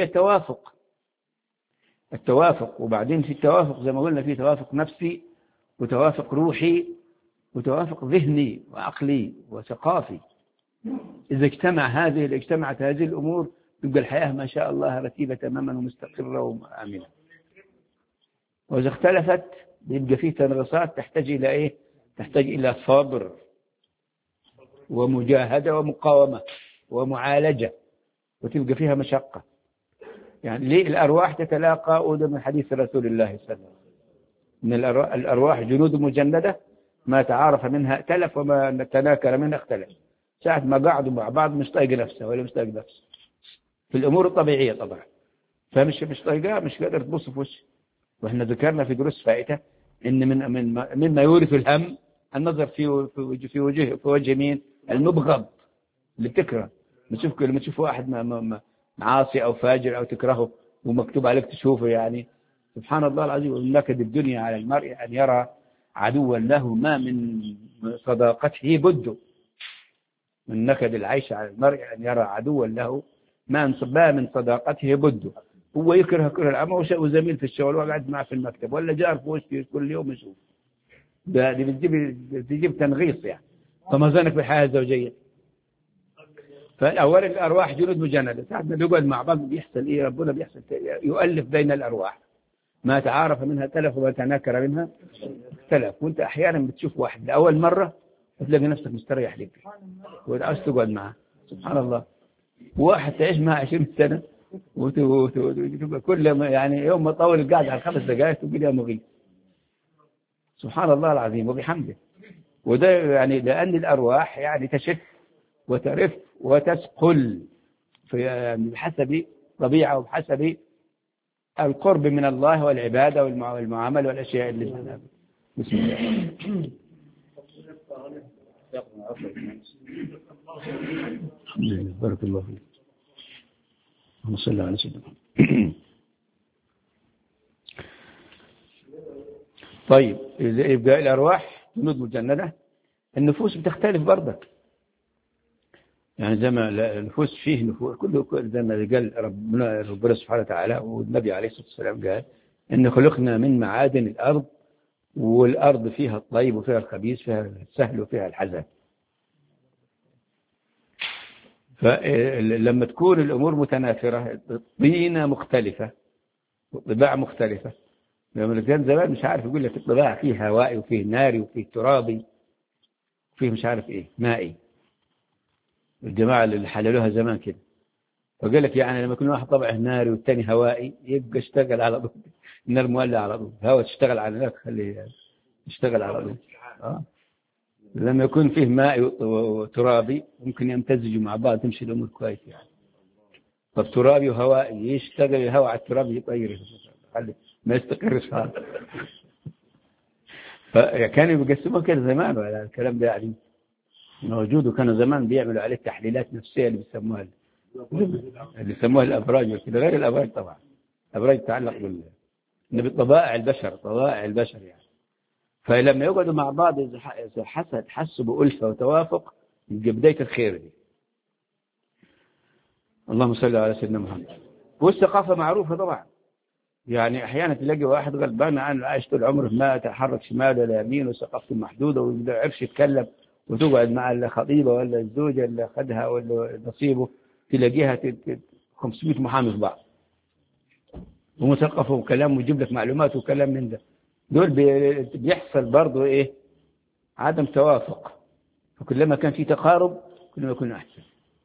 التوافق. وبعدين في التوافق زي ما قلنا في توافق نفسي وتوافق روحي وتوافق ذهني وعقلي وثقافي. إذا اجتمعت هذه الأمور تبقى الحياة ما شاء الله رتيبة تماما ومستقرة وآمنة. وإذا اختلفت يبقى فيه تنغصات تحتاج إلى إيه؟ تحتاج إلى صبر ومجاهدة ومقاومة ومعالجة، وتبقى فيها مشقة. يعني ليه الأرواح تتلاقى؟ وده من حديث رسول الله صلى الله عليه وسلم إن الأرواح جنود مجندة ما تعارف منها ائتلف وما تناكر منها اختلف. ساعة ما قعدوا مع بعض مش طايق نفسه ولا مش طايق نفسه في الأمور الطبيعية طبعا، مش طايقاه، مش قادر تبص في وشه. وإحنا ذكرنا في دروس فائتة إن مما يورث الهم النظر في وجه مين؟ المبغض اللي بتكره. لما تشوف واحد عاصي أو فاجر أو تكرهه ومكتوب عليك تشوفه، يعني سبحان الله العظيم. ونكد الدنيا على المرء أن يرى عدوا له ما من صداقته بد. من نكد العيش على المرء أن يرى عدوا له ما من صداقته بد. هو يكره العمى وزميل في الشغل وقعد معه في المكتب ولا جار في وشي كل يوم يشوف. دي بتجيب تنغيص يعني. فما ظنك بالحياة الزوجية؟ فالأول الأرواح جنود مجندة. ساعة ما بيقعد مع بعض بيحصل إيه؟ ربنا بيحصل يؤلف بين الأرواح. ما تعارف منها تلف وما تناكر منها اختلف. وانت أحيانا بتشوف واحد لأول مرة وتلاقي نفسك مستريح لك وتعوز تقعد معه. سبحان الله. واحد تعيش معه 20 سنة وتبقى كل يعني يوم ما طول القعدة على 5 دقائق تقول يا مغيث. سبحان الله العظيم وبحمده. وده يعني لأن الأرواح يعني تشف وترف وتثقل بحسب طبيعة وبحسب القرب من الله والعبادة والمعاملة والأشياء اللي بسم الله. بارك الله فيك. اللهم صل على سيدنا محمد. طيب يبقى الأرواح جنود مجندة. النفوس بتختلف برضك. يعني زي ما النفوس فيه نفوس كله زي ما قال ربنا سبحانه وتعالى والنبي عليه الصلاة والسلام قال إن خلقنا من معادن الأرض، والأرض فيها الطيب وفيها الخبيث، فيها السهل وفيها الحزن. فلما تكون الأمور متنافرة الطينة مختلفة والطباع مختلفة. لما كان زمان مش عارف يقول لك الطباع فيه هوائي وفيه ناري وفيه ترابي وفيه مش عارف إيه مائي. الجماعة اللي حللوها زمان كده فقال لك يعني لما يكون واحد طبعه ناري والثاني هوائي يبقى اشتغل على طول. النار مولع على طول، هواء تشتغل على النار خليه يشتغل على طول. لما يكون فيه ماء وترابي ممكن يمتزجوا مع بعض تمشي الأمور كويس يعني. فالترابي وهوائي يشتغل الهواء على الترابي يطير خلي ما يستقرش هذا. فكانوا بيقسموها كده زمان ولا الكلام ده يعني موجود. وكانوا زمان بيعملوا عليه تحليلات نفسية اللي بيسموها الأبراج وكده، غير الأبراج طبعا. الأبراج تتعلق بالطبائع البشر يعني. فلما يقعدوا مع بعض إذا حسوا بألفة وتوافق يبقى بداية الخير دي. اللهم صل على سيدنا محمد. والثقافة معروفة طبعا. يعني أحيانا تلاقي واحد غلبان عنه عايش طول عمره ما تحرك شمال ولا يمين وثقافته محدودة وما يعرفش يتكلم، وتقعد مع الخطيبة ولا الزوجة اللي أخذها ولا نصيبه تلاقيها 500 محامي في بعض ومثقفة وكلام ويجيب لك معلومات وكلام من ده. دول بيحصل برضو إيه؟ عدم توافق. فكلما كان في تقارب كلما يكون أحسن.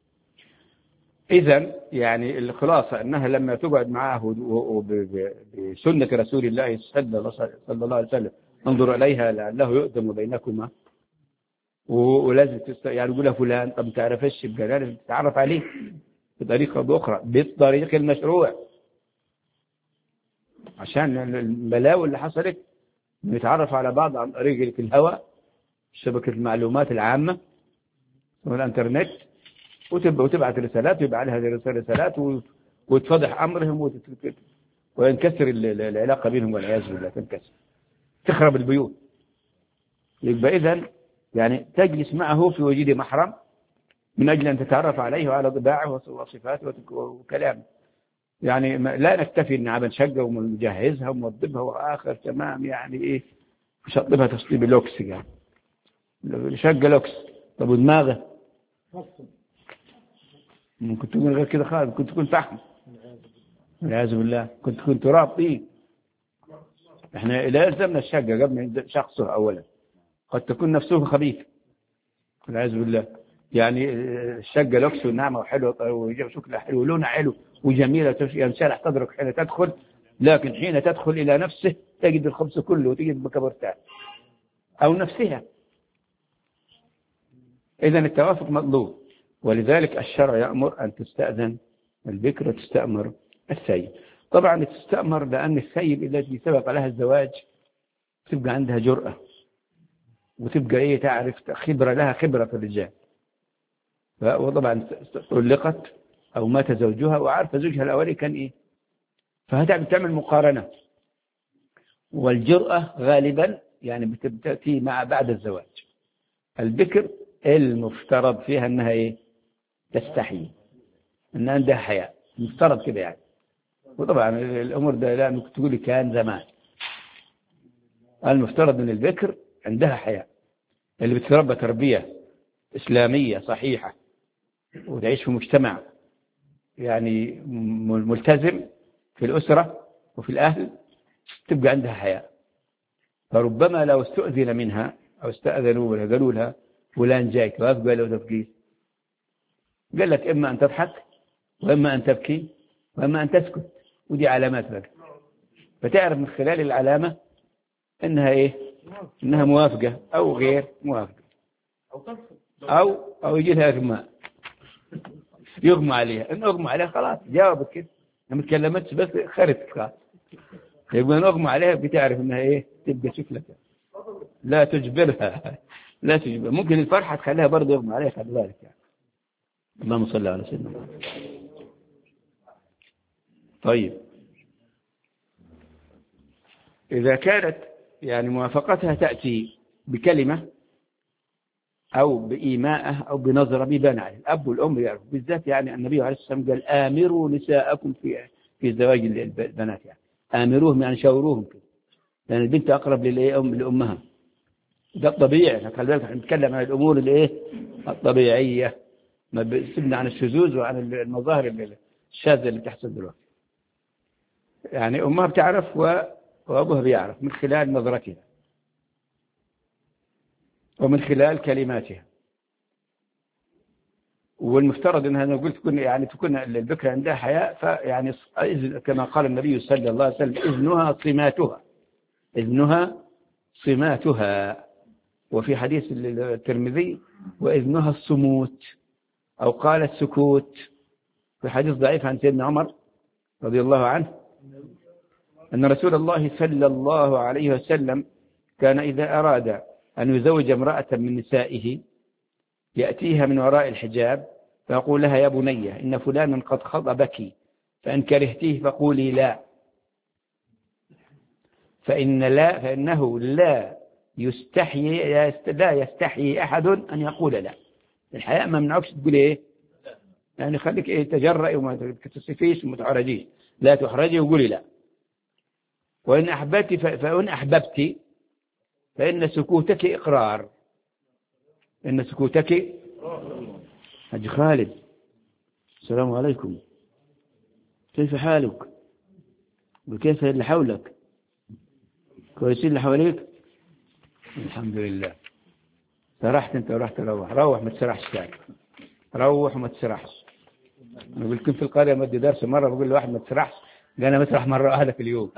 إذن يعني الخلاصة أنها لما تقعد معه بسنة رسول الله صلى الله عليه وسلم انظر إليها لعله يؤدم بينكما. ولازم يعني يقول له فلان طب تعرفش بجلال تتعرف عليه بطريقة أخرى بالطريق المشروع، عشان البلاوي اللي حصلت نتعرف على بعض عن طريق الهواء، شبكة المعلومات العامة والإنترنت، وتبعت رسالات ويبقى عليها رسالات وتفضح أمرهم وينكسر العلاقة بينهم والعياذ بالله، تنكسر، تخرب البيوت. يبقى إذن يعني تجلس معه في وجود محرم من أجل أن تتعرف عليه وعلى طباعه وصفاته وكلامه. يعني لا نكتفي إن عبن شقة ونجهزها ونوضبها وآخر تمام، يعني إيه، نشطبها تشطيب لوكس، يعني شقة لوكس. طب ودماغه ممكن تكون غير كده خالص، كنت تكون فحم والعياذ بالله، كنت تكون تراب طين. احنا لا يلزمنا الشقة قبل شخصه أولا، قد تكون نفسه خبيث والعياذ بالله. يعني الشقة لوكس وناعمة وحلوة وشكلها حلو ولونها حلو وجميلة ينشرح صدرك حين تدخل، لكن حين تدخل إلى نفسه تجد الخبز كله وتجد بكبرتان أو نفسها. إذن التوافق مطلوب، ولذلك الشرع يأمر أن تستأذن البكر وتستأمر السيد. طبعا تستأمر لأن السيد التي سبق لها الزواج تبقى عندها جرأة وتبقى إيه، تعرف خبرة، لها خبرة في الرجال، وطبعا طلقت أو مات زوجها وعارفة زوجها الأولي كان إيه، فهتعمل مقارنة. والجرأة غالبا يعني بتأتي مع بعد الزواج. البكر المفترض فيها أنها إيه، تستحي، أن عندها حياء، مفترض كده يعني. وطبعا الأمور ده لا ممكن تقولي كان زمان، المفترض أن البكر عندها حياء، اللي بتتربى تربية إسلامية صحيحة وتعيش في مجتمع يعني ملتزم في الأسرة وفي الأهل، تبقى عندها حياء. فربما لو استؤذن منها أو استأذنوا ولا قالوا لها فلان جايك وأفقى لو تبكي، قال لك إما أن تضحك وإما أن تبكي وإما أن تسكت، ودي علامات لك. فتعرف من خلال العلامة إنها إيه، إنها موافقة أو غير موافقة، أو يجي لها إغماء، يغمى عليها. إن أغمى عليها خلاص جاوبت كده، ما تكلمتش بس خرجت خلاص. يبقى نغمى عليها بتعرف إنها إيه، تبقى شكلك، لا تجبرها، لا تجبر. ممكن الفرحة تخليها برضه يغمى عليها، خلي بالك يعني. اللهم صل على سيدنا محمد. طيب إذا كانت يعني موافقتها تأتي بكلمة أو بإيماءه أو بنظرة بيبان عليه، الأب والأم يعرف بالذات. يعني النبي عليه الصلاة والسلام قال آمروا نساءكم في زواج البنات، يعني آمروهم يعني شاوروهم كده، لأن البنت أقرب لأمها. ده الطبيعي. خلي بالك نتكلم عن الأمور الإيه الطبيعية، ما بسيبنا عن الشذوذ وعن المظاهر الشاذة اللي بتحصل دلوقتي. يعني أمها بتعرف وأبوها بيعرف من خلال نظرتها ومن خلال كلماتها. والمفترض أنها أنا قلت تكون البكرة عندها حياء، فيعني كما قال النبي صلى الله عليه وسلم إذنها صماتها. وفي حديث الترمذي وإذنها الصموت، أو قال السكوت في حديث ضعيف عن سيدنا عمر رضي الله عنه أن رسول الله صلى الله عليه وسلم كان إذا أراد أن يزوج امرأة من نسائه يأتيها من وراء الحجاب فيقول لها يا بنية إن فلانا قد خطبك فإن كرهتيه فقولي لا، فإنه لا يستحيي أحد أن يقول لا. الحياء ما منعكش تقول إيه، يعني خليك إيه، تجرأي وما تتصفيش وما تعرجيش، لا تحرجي وقولي لا. وإن أحببت فإن سكوتك إقرار. إن سكوتك حج خالد السلام عليكم، كيف حالك وكيف اللي حولك، كويسين اللي حواليك، الحمد لله. سرحت انت ورحت روح ما تسرحش تاني، روح وما تسرحش. انا قلت في القريه مدي درس مره بقول لواحد ما تسرحش، قال انا بسرح مره واحده في اليوم.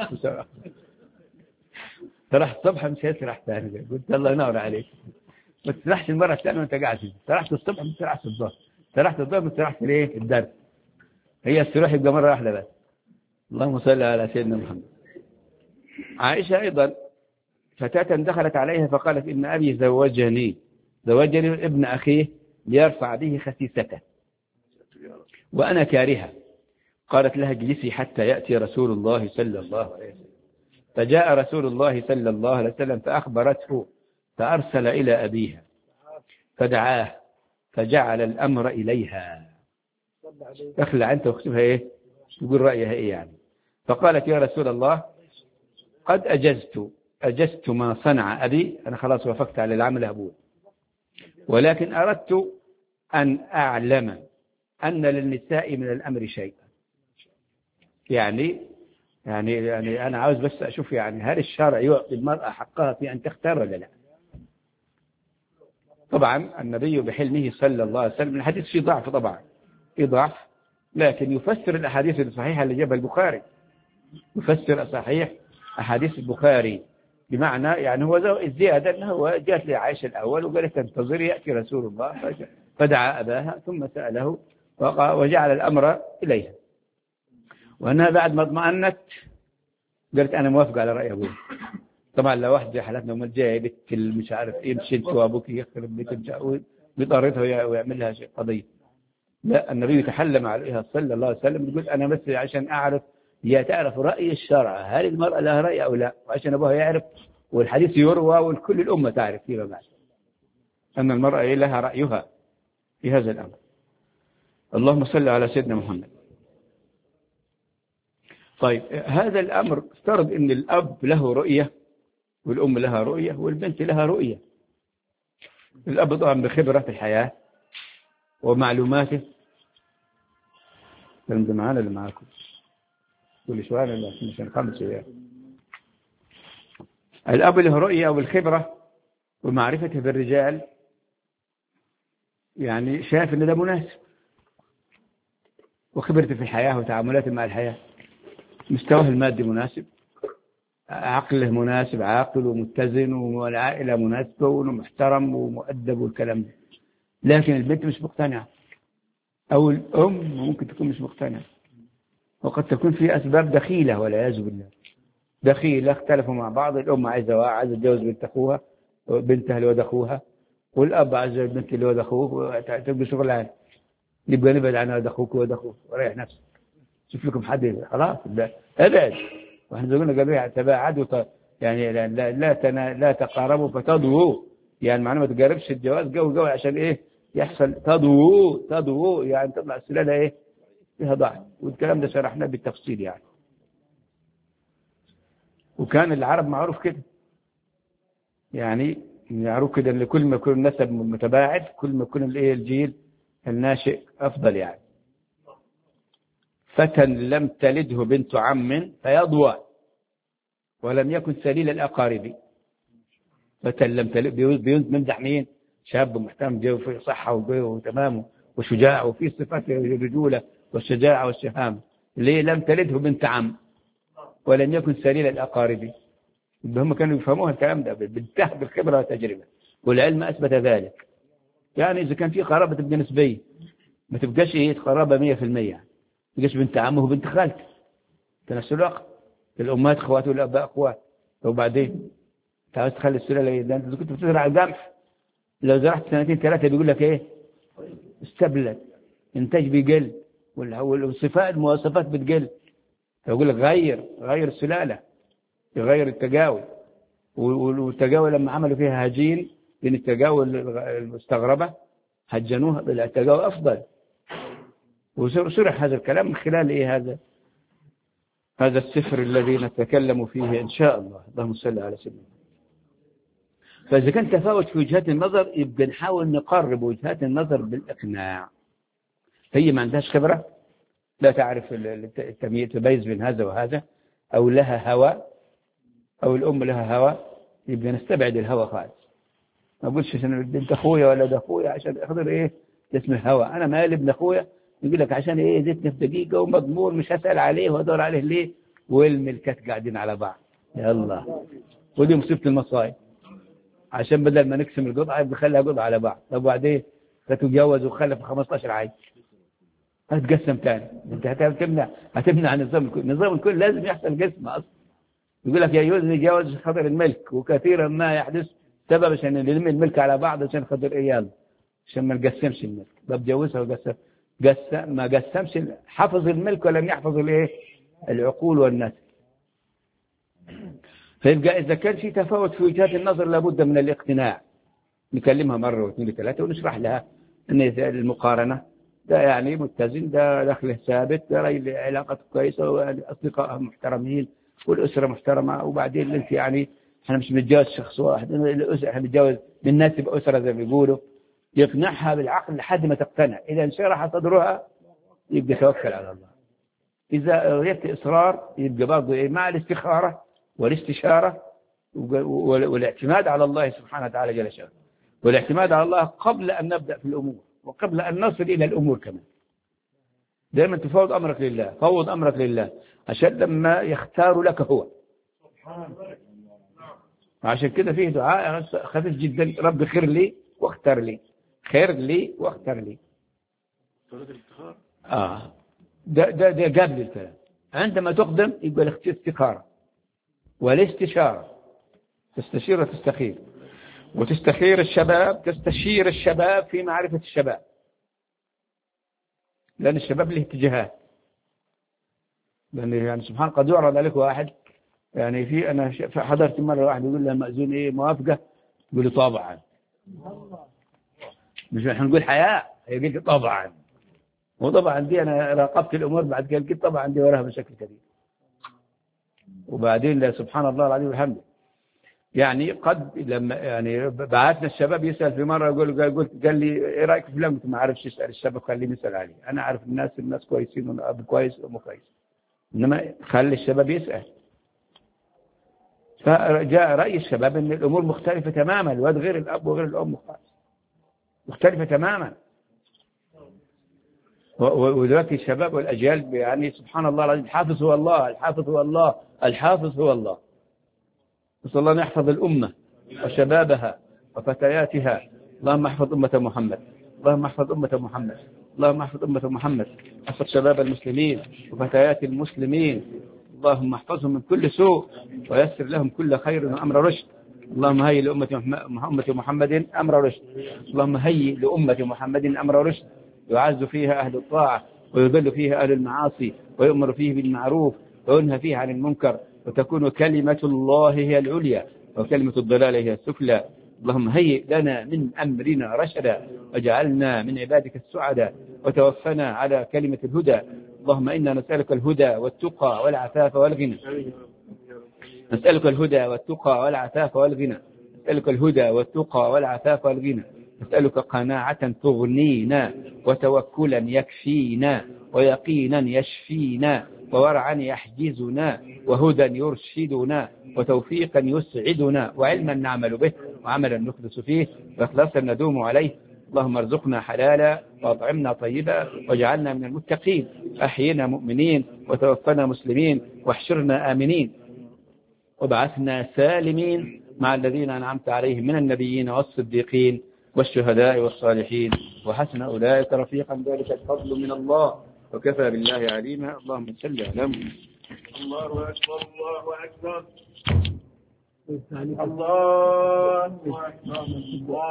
سرحت الصبح مش هيسرح ثاني، قلت الله ينور عليك، ما تسرحش المره الثانيه وانت قاعد. سرحت الصبح ما تسرحش الظهر، سرحت الظهر ما تسرحش ليه الدرس. هي السلاح يبقى مرة واحدة بس. اللهم صل على سيدنا محمد. عائشة أيضا فتاة دخلت عليها فقالت إن أبي زوجني ابن أخيه ليرفع به خسيسته وأنا كارهة. قالت لها اجلسي حتى يأتي رسول الله صلى الله عليه وسلم. فجاء رسول الله صلى الله عليه وسلم فأخبرته فأرسل إلى أبيها فدعاه فجعل الأمر إليها. دخل أنت واختها إيه تقول رأيها إيه يعني. فقالت يا رسول الله قد أجزت ما صنع أبي، أنا خلاص وافقت على العمل أبوه، ولكن أردت أن أعلم أن للنساء من الأمر شيئا. يعني أنا عاوز بس أشوف يعني هل الشرع يعطي المرأة حقها في أن تختار ولا لا. طبعا النبي بحلمه صلى الله عليه وسلم الحديث فيه ضعف، طبعا فيه ضعف، لكن يفسر الأحاديث الصحيحة اللي جابها البخاري، يفسر صحيح أحاديث البخاري، بمعنى يعني هو الزيادة أنه هو جات لي عائشة الأول وقالت انتظري يأتي رسول الله، فدعا أباها ثم سأله وجعل الأمر إليها، وأنها بعد ما اطمأنت قالت أنا موافقة على رأي أبوه. طبعا لو واحد زي حالتنا وما جاي بنت مش عارف إيه مشيت وأبوك يخرب بيت بيطاردها ويعمل لها شيء قضية، لا النبي يتحلم عليها صلى الله عليه وسلم يقول أنا بس عشان أعرف هي تعرف رأي الشرع هل المرأة لها رأي أو لا، وعشان أبوها يعرف والحديث يروى والكل الأمة تعرف فيما بعد أن المرأة لها رأيها في هذا الأمر. اللهم صل على سيدنا محمد. طيب هذا الأمر افترض أن الأب له رؤية والأم لها رؤية والبنت لها رؤية. الأب طبعا بخبرة في الحياة ومعلوماته. تنزل معانا اللي معاكم كل شوية ولا مش خمس شوية. الأب له رؤية والخبرة ومعرفته بالرجال، يعني شايف أن ده مناسب، وخبرته في الحياة وتعاملاته مع الحياة، مستواه المادي مناسب، عقله مناسب، عاقل ومتزن، والعائلة مناسبة ومحترم ومؤدب والكلام ده. لكن البنت مش مقتنعة أو الأم ممكن تكون مش مقتنعة، وقد تكون في أسباب دخيلة والعياذ بالله، دخيلة اختلفوا مع بعض، الأم عايزة تتجوز بنت أخوها بنتها لولد أخوها، والأب عايز البنت لولد أخوه، تبقى شغلان نبقى نبعد عن ولد أخوك وولد أخوه وريح نفسك، شوف لكم حد خلاص ابعد. واحنا قلنا قبلها تباعدوا يعني لا تقاربوا فتضووا، يعني معناه ما تقاربش الجواز قوي عشان ايه يحصل تضووا يعني تطلع السلالة ايه فيها ضعف، والكلام ده شرحناه بالتفصيل يعني. وكان العرب معروف كده، يعني معروف كده ان كل ما يكون النسب متباعد كل ما يكون الايه الجيل الناشئ افضل يعني. فتى لم تلده بنت عم فيضوى ولم يكن سليل الأقارب. فتى لم تلد بيمدح مين؟ شاب محترم في صحة وتمام وشجاع وفي صفات الرجولة والشجاعة والشهامة. ليه لم تلده بنت عم ولم يكن سليل الأقارب؟ هم كانوا يفهموها الكلام ده بالتهب بالخبرة والتجربة، والعلم أثبت ذلك. يعني إذا كان في قرابة تبقى نسبية، ما تبقاش إيه قرابة 100%، تبقاش بنت عمه وبنت خالته في نفس الوقت، الأمهات أخوات والأباء أخوات. وبعدين تعال تخلي السلالة ده أنت كنت بتزرع القمح، لو زرعت 2 3 بيقول لك إيه استبلد، إنتاج بيقل والصفات المواصفات بتقل، يقول لك غير السلالة، يغير التجاوي. والتجاوي لما عملوا فيها هجين بين التجاوي المستغربة هجنوها بالتجاوي أفضل. وشرح هذا الكلام من خلال إيه هذا السفر الذي نتكلم فيه إن شاء الله. اللهم صل على سيدنا. فإذا كان تفاوت في وجهات النظر يبقى نحاول نقرب وجهات النظر بالإقناع. هي ما عندهاش خبرة، لا تعرف تميز بين هذا وهذا، أو لها هوى، أو الأم لها هوى، يبقى نستبعد الهوى خالص. ما أقولش عشان بنت أخويا ولا ده أخويا عشان أخذر إيه اسم الهوى. أنا مالي ابن أخويا يقول لك عشان إيه زيتني في دقيقة ومضمون مش هسأل عليه وأدور عليه ليه، والملكات قاعدين على بعض. يا الله، ودي مصيبة المصايب. عشان بدل ما نقسم القطعة بخليها قطعة على بعض. طب وبعدين فتتجوز وخلف 15 عيل، هتقسم تاني. انت هتمنع نظام الكل لازم يحصل قسم اصلا. يقول لك يجوز يجاوز خطر الملك، وكثيرا ما يحدث سبب عشان نلم الملك على بعض عشان خاطر اياه، عشان ما نقسمش الملك. بجوزها وقسم ما قسمش، حفظ الملك ولم يحفظ الايه العقول والناس. فيبقى اذا كان في تفاوت في وجهات النظر لابد من الاقتناع. نكلمها مرة واثنين وثلاثة ونشرح لها ان المقارنة ده يعني متزن، ده دخله ثابت، ده علاقته كويسة واصدقائها محترمين والاسرة محترمة. وبعدين انت يعني احنا مش بنتجاوز شخص واحد، احنا بنتجاوز من ناس بأسرة زي ما بيقولوا. يقنعها بالعقل لحد ما تقتنع. اذا انشرح صدرها يبقى توكل على الله. اذا ريت اصرار يبقى برضه مع الاستخارة والاستشارة والاعتماد على الله سبحانه وتعالى جل شأنه، والاعتماد على الله قبل أن نبدأ في الأمور وقبل أن نصل إلى الأمور كمان. دائما تفوض أمرك لله، فوض أمرك لله عشان لما يختار لك هو. عشان كده فيه دعاء خفيف جدا: رب خير لي واختار لي، خير لي واختار لي. ده قبل الكلام. عندما تقدم يبقى الاستخارة والاستشارة، تستشير وتستخير، وتستخير الشباب، تستشير الشباب في معرفة الشباب، لأن الشباب له اتجاهات. لأن يعني سبحان قد يعرض عليك واحد يعني أنا حضرت مرة واحد يقول له مأذون إيه موافقة، يقول له طبعا. مش احنا نقول حياء، يقول طبعا. وطبعا دي أنا راقبت الأمور بعد كده قلت طبعا دي وراها مشاكل كثير. وبعدين سبحان الله العظيم والحمد. يعني قد لما يعني بعثنا الشباب يسأل في مرة قال لي ايه رأيك في فلان؟ ما اعرفش يسأل الشباب، خليه يسأل عليه. انا عارف الناس كويسين والاب كويس وام كويس، انما خلي الشباب يسأل. فجاء رأي الشباب ان الامور مختلفة تماما، الواد غير الاب وغير الام مختلفة تماما. ودلوقتي الشباب والاجيال يعني سبحان الله العظيم، الحافظ هو الله، الحافظ هو الله، الحافظ هو الله. نسأل الله أن يحفظ الأمة وشبابها وفتياتها. اللهم احفظ أمة محمد، اللهم احفظ أمة محمد، اللهم احفظ أمة محمد. احفظ شباب المسلمين وفتيات المسلمين، اللهم احفظهم من كل سوء ويسر لهم كل خير وأمر رشد. اللهم هيئ لأمة محمد أمر رشد، اللهم هيئ لأمة محمد أمر رشد، يعز فيها أهل الطاعة ويذل فيها أهل المعاصي، ويؤمر فيه بالمعروف وينهى فيه عن المنكر، وتكون كلمة الله هي العليا وكلمة الضلال هي السفلى. اللهم هيئ لنا من أمرنا رشدا وجعلنا من عبادك السعداء، وتوفنا على كلمة الهدى. اللهم إنا نسألك الهدى والتقى والعفاف والغنى، نسألك الهدى والتقى والعفاف والغنى، نسألك الهدى والتقى والعفاف والغنى، نسألك قناعة تغنينا، وتوكلا يكفينا، ويقينا يشفينا، وورعا يحجزنا، وهدى يرشدنا، وتوفيقا يسعدنا، وعلما نعمل به، وعملا نخلص فيه، واخلاصا ندوم عليه. اللهم ارزقنا حلالا واطعمنا طيبا واجعلنا من المتقين، احينا مؤمنين وتوفنا مسلمين، واحشرنا آمنين، وابعثنا سالمين مع الذين أنعمت عليهم من النبيين والصديقين والشهداء والصالحين، وحسن أولئك رفيقا. ذلك الفضل من الله وكفى بالله عليما. اللهم صل على محمد. الله أكبر، الله أكبر، الله أكبر.